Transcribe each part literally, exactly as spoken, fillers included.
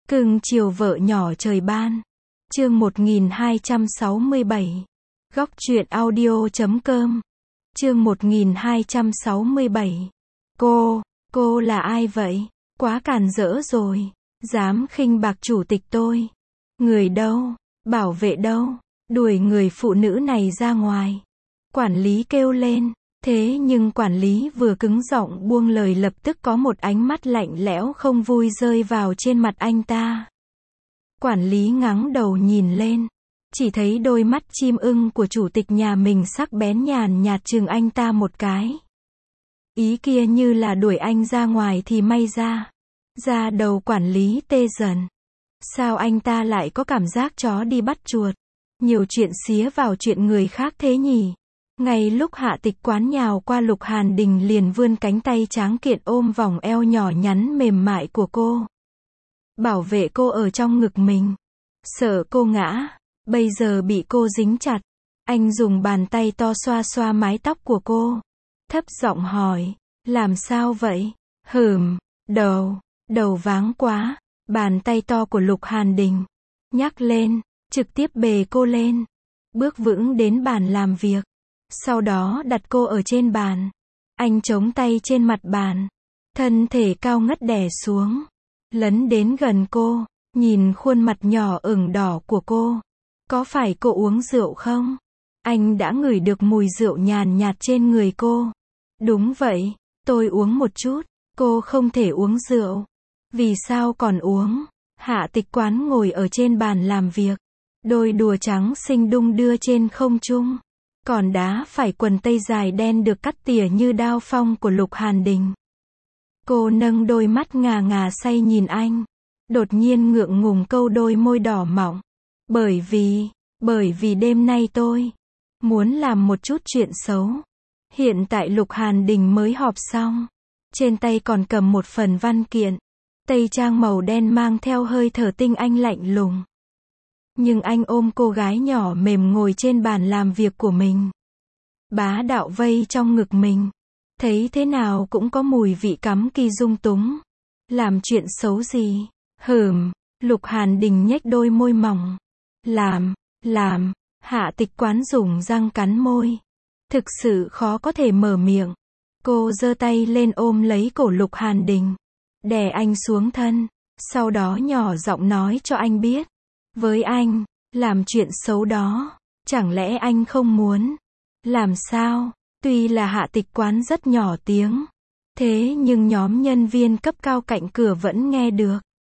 Cưng chiều vợ nhỏ trời ban. Chương một nghìn hai trăm sáu mươi bảy. Góc truyện audio chấm com. Chương một nghìn hai trăm sáu mươi bảy. Cô, cô là ai vậy? Quá càn rỡ rồi. Dám khinh bạc chủ tịch tôi. Người đâu? Bảo vệ đâu? Đuổi người phụ nữ này ra ngoài. Quản lý kêu lên. Thế nhưng quản lý vừa cứng giọng buông lời, lập tức có một ánh mắt lạnh lẽo không vui rơi vào trên mặt anh ta. Quản lý ngẩng đầu nhìn lên, chỉ thấy đôi mắt chim ưng của chủ tịch nhà mình sắc bén nhàn nhạt chừng anh ta một cái. Ý kia như là đuổi anh ra ngoài thì may ra. Da đầu quản lý tê dần. Sao anh ta lại có cảm giác chó đi bắt chuột? Nhiều chuyện xía vào chuyện người khác thế nhỉ? Ngay lúc Hạ Tịch Quán nhào qua, Lục Hàn Đình liền vươn cánh tay tráng kiện ôm vòng eo nhỏ nhắn mềm mại của cô. Bảo vệ cô ở trong ngực mình. Sợ cô ngã, bây giờ bị cô dính chặt. Anh dùng bàn tay to xoa xoa mái tóc của cô. Thấp giọng hỏi, làm sao vậy? Hừm, đầu, đầu váng quá. Bàn tay to của Lục Hàn Đình nhắc lên, trực tiếp bề cô lên. Bước vững đến bàn làm việc. Sau đó đặt cô ở trên bàn. Anh chống tay trên mặt bàn. Thân thể cao ngất đè xuống. Lấn đến gần cô. Nhìn khuôn mặt nhỏ ửng đỏ của cô. Có phải cô uống rượu không? Anh đã ngửi được mùi rượu nhàn nhạt trên người cô. Đúng vậy, tôi uống một chút. Cô không thể uống rượu. Vì sao còn uống? Hạ Tịch Quán ngồi ở trên bàn làm việc. Đôi đùa trắng xinh đung đưa trên không trung. Còn đá phải quần tây dài đen được cắt tỉa như đao phong của Lục Hàn Đình. Cô nâng đôi mắt ngà ngà say nhìn anh. Đột nhiên ngượng ngùng câu đôi môi đỏ mọng. Bởi vì, bởi vì đêm nay tôi muốn làm một chút chuyện xấu. Hiện tại Lục Hàn Đình mới họp xong. Trên tay còn cầm một phần văn kiện. Tây trang màu đen mang theo hơi thở tinh anh lạnh lùng. Nhưng anh ôm cô gái nhỏ mềm ngồi trên bàn làm việc của mình. Bá đạo vây trong ngực mình. Thấy thế nào cũng có mùi vị cắm kỳ dung túng. Làm chuyện xấu gì? Hừm, Lục Hàn Đình nhếch đôi môi mỏng. Làm, làm, Hạ Tịch Quán dùng răng cắn môi. Thực sự khó có thể mở miệng. Cô giơ tay lên ôm lấy cổ Lục Hàn Đình. Đè anh xuống thân. Sau đó nhỏ giọng nói cho anh biết. Với anh, làm chuyện xấu đó, chẳng lẽ anh không muốn? Làm sao? Tuy là Hạ Tịch Quán rất nhỏ tiếng, thế nhưng nhóm nhân viên cấp cao cạnh cửa vẫn nghe được.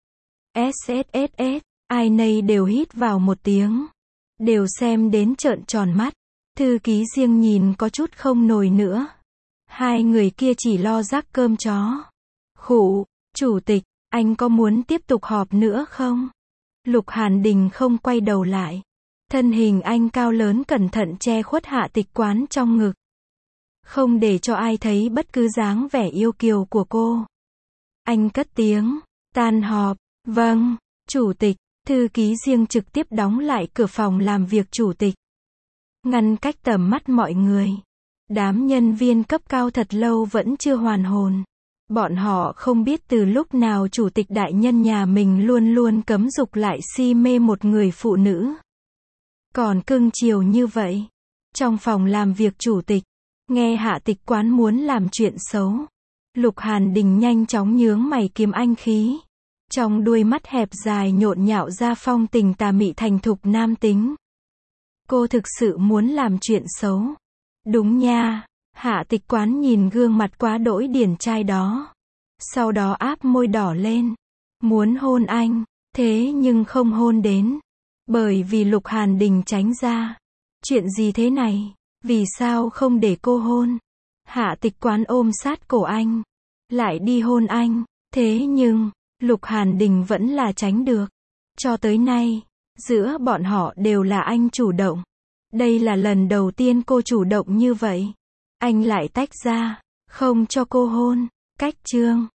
ét ét ét ét, ai nấy đều hít vào một tiếng. Đều xem đến trợn tròn mắt. Thư ký riêng nhìn có chút không nổi nữa. Hai người kia chỉ lo rắc cơm chó. Khụ, chủ tịch, anh có muốn tiếp tục họp nữa không? Lục Hàn Đình không quay đầu lại. Thân hình anh cao lớn cẩn thận che khuất Hạ Tịch Quán trong ngực. Không để cho ai thấy bất cứ dáng vẻ yêu kiều của cô. Anh cất tiếng, tan họp, vâng, chủ tịch. Thư ký riêng trực tiếp đóng lại cửa phòng làm việc chủ tịch. Ngăn cách tầm mắt mọi người. Đám nhân viên cấp cao thật lâu vẫn chưa hoàn hồn. Bọn họ không biết từ lúc nào chủ tịch đại nhân nhà mình luôn luôn cấm dục lại si mê một người phụ nữ. Còn cưng chiều như vậy. Trong phòng làm việc chủ tịch, nghe Hạ Tịch Quán muốn làm chuyện xấu. Lục Hàn Đình nhanh chóng nhướng mày kiếm anh khí. Trong đuôi mắt hẹp dài nhộn nhạo ra phong tình tà mị thành thục nam tính. Cô thực sự muốn làm chuyện xấu. Đúng nha. Hạ Tịch Quán nhìn gương mặt quá đỗi điển trai đó. Sau đó áp môi đỏ lên. Muốn hôn anh. Thế nhưng không hôn đến. Bởi vì Lục Hàn Đình tránh ra. Chuyện gì thế này? Vì sao không để cô hôn? Hạ Tịch Quán ôm sát cổ anh. Lại đi hôn anh. Thế nhưng, Lục Hàn Đình vẫn là tránh được. Cho tới nay, giữa bọn họ đều là anh chủ động. Đây là lần đầu tiên cô chủ động như vậy. Anh lại tách ra, không cho cô hôn. Cách chương.